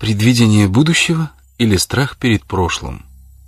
Предвидение будущего или страх перед прошлым.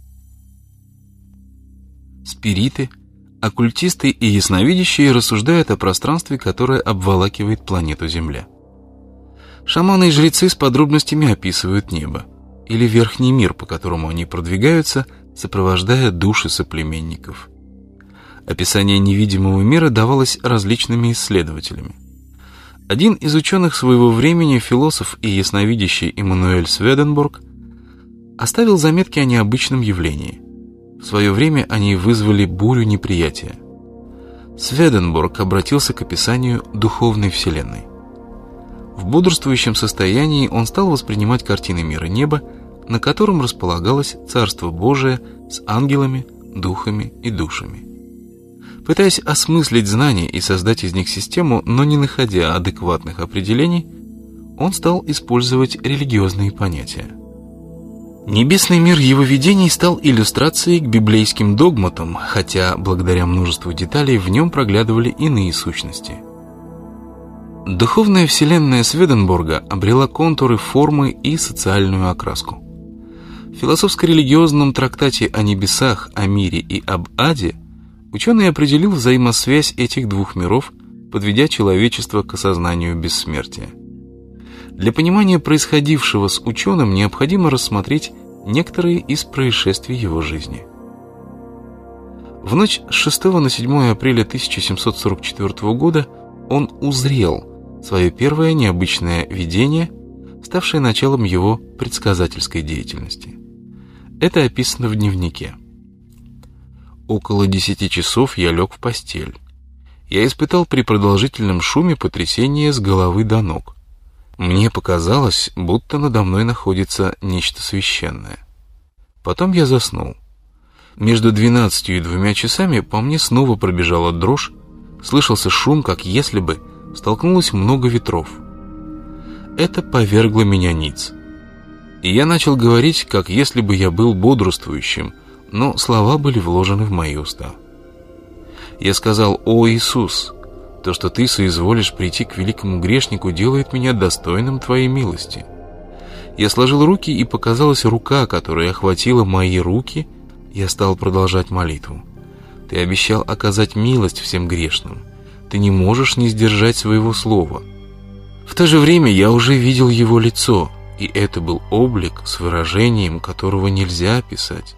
Спириты, оккультисты и ясновидящие рассуждают о пространстве, которое обволакивает планету Земля. Шаманы и жрецы с подробностями описывают небо, или верхний мир, по которому они продвигаются, сопровождая души соплеменников. Описание невидимого мира давалось различными исследователями. Один из ученых своего времени, философ и ясновидящий Эммануэль Сведенборг, оставил заметки о необычном явлении. В свое время они вызвали бурю неприятия. Сведенборг обратился к описанию духовной вселенной. В бодрствующем состоянии он стал воспринимать картины мира неба, на котором располагалось Царство Божие с ангелами, духами и душами. Пытаясь осмыслить знания и создать из них систему, но не находя адекватных определений, он стал использовать религиозные понятия. Небесный мир его видений стал иллюстрацией к библейским догматам, хотя благодаря множеству деталей в нем проглядывали иные сущности. Духовная вселенная Сведенборга обрела контуры, формы и социальную окраску. В философско-религиозном трактате о небесах, о мире и об аде ученый определил взаимосвязь этих двух миров, подведя человечество к осознанию бессмертия. Для понимания происходившего с ученым необходимо рассмотреть некоторые из происшествий его жизни. В ночь с 6 на 7 апреля 1744 года он узрел свое первое необычное видение, ставшее началом его предсказательской деятельности. Это описано в дневнике. Около 10 часов я лег в постель. Я испытал при продолжительном шуме потрясение с головы до ног. Мне показалось, будто надо мной находится нечто священное. Потом я заснул. Между 12 и 2 часами по мне снова пробежала дрожь, слышался шум, как если бы столкнулось много ветров. Это повергло меня ниц. И я начал говорить, как если бы я был бодрствующим, но слова были вложены в мои уста. Я сказал: «О Иисус, то, что Ты соизволишь прийти к великому грешнику, делает меня достойным Твоей милости». Я сложил руки, и показалась рука, которая охватила мои руки. Я стал продолжать молитву. «Ты обещал оказать милость всем грешным. Ты не можешь не сдержать своего слова». В то же время я уже видел его лицо, и это был облик с выражением, которого нельзя описать.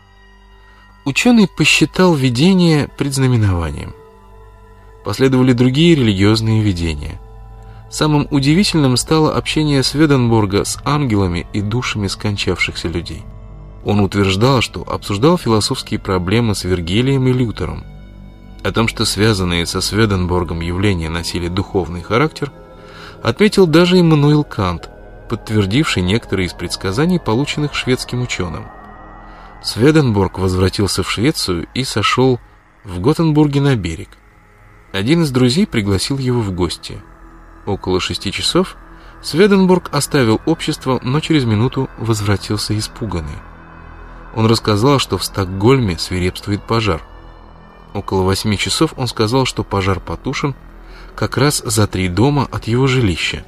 Ученый посчитал видение предзнаменованием. Последовали другие религиозные видения. Самым удивительным стало общение Сведенборга с ангелами и душами скончавшихся людей. Он утверждал, что обсуждал философские проблемы с Вергилием и Лютером. О том, что связанные со Сведенборгом явления носили духовный характер, отметил даже Иммануил Кант, подтвердивший некоторые из предсказаний, полученных шведским ученым. Сведенборг возвратился в Швецию и сошел в Готенбурге на берег. Один из друзей пригласил его в гости. Около 6 часов Сведенборг оставил общество, но через минуту возвратился испуганный. Он рассказал, что в Стокгольме свирепствует пожар. Около 8 часов он сказал, что пожар потушен как раз за 3 дома от его жилища.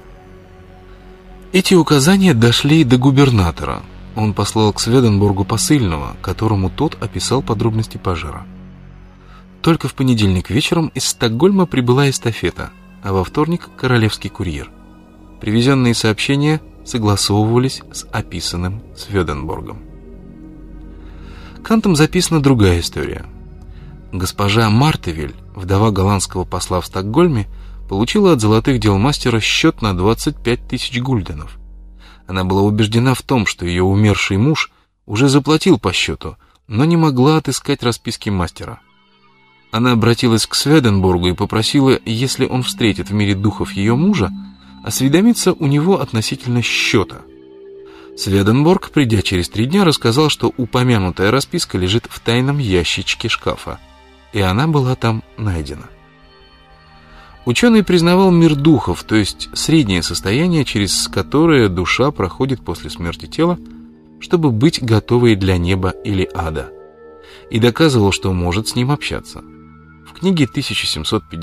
Эти указания дошли до губернатора. Он послал к Сведенборгу посыльного, которому тот описал подробности пожара. Только в понедельник вечером из Стокгольма прибыла эстафета, а во вторник — королевский курьер. Привезенные сообщения согласовывались с описанным Сведенборгом. Кантом записана другая история. Госпожа Мартевель, вдова голландского посла в Стокгольме, получила от золотых дел мастера счет на 25 тысяч гульденов. Она была убеждена в том, что ее умерший муж уже заплатил по счету, но не могла отыскать расписки мастера. Она обратилась к Сведенборгу и попросила, если он встретит в мире духов ее мужа, осведомиться у него относительно счета. Сведенборг, придя через 3 дня, рассказал, что упомянутая расписка лежит в тайном ящичке шкафа, и она была там найдена. Ученый признавал мир духов, то есть среднее состояние, через которое душа проходит после смерти тела, чтобы быть готовой для неба или ада, и доказывал, что может с ним общаться. В книге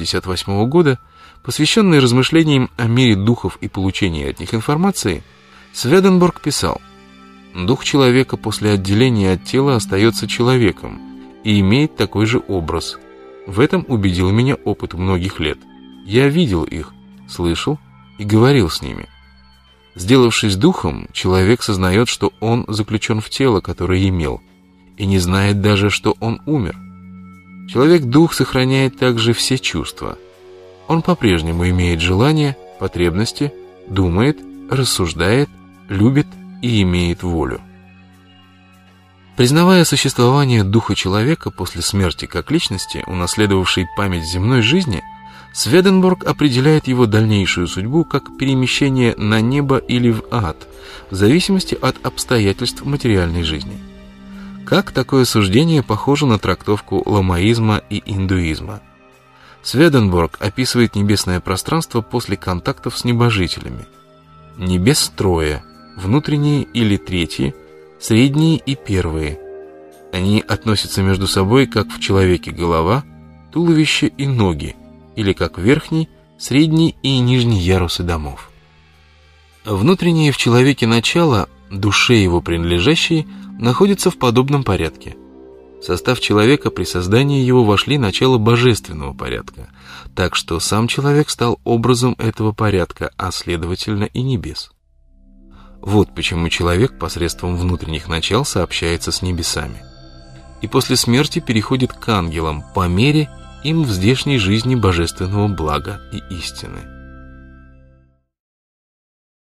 1758 года, посвященной размышлениям о мире духов и получении от них информации, Сведенборг писал: «Дух человека после отделения от тела остается человеком и имеет такой же образ. В этом убедил меня опыт многих лет. Я видел их, слышал и говорил с ними. Сделавшись духом, человек сознает, что он заключен в тело, которое имел, и не знает даже, что он умер. Человек-дух сохраняет также все чувства. Он по-прежнему имеет желания, потребности, думает, рассуждает, любит и имеет волю». Признавая существование духа человека после смерти как личности, унаследовавшей память земной жизни, Сведенборг определяет его дальнейшую судьбу как перемещение на небо или в ад, в зависимости от обстоятельств материальной жизни. Как такое суждение похоже на трактовку ламаизма и индуизма? Сведенборг описывает небесное пространство после контактов с небожителями. Небес трое: внутренние или третьи, средние и первые. Они относятся между собой как в человеке голова, туловище и ноги, или как верхний, средний и нижний ярусы домов. Внутренние в человеке начала, душе его принадлежащие, находятся в подобном порядке. В состав человека при создании его вошли начала божественного порядка, так что сам человек стал образом этого порядка, а следовательно и небес. Вот почему человек посредством внутренних начал сообщается с небесами. И после смерти переходит к ангелам по мере им в здешней жизни божественного блага и истины.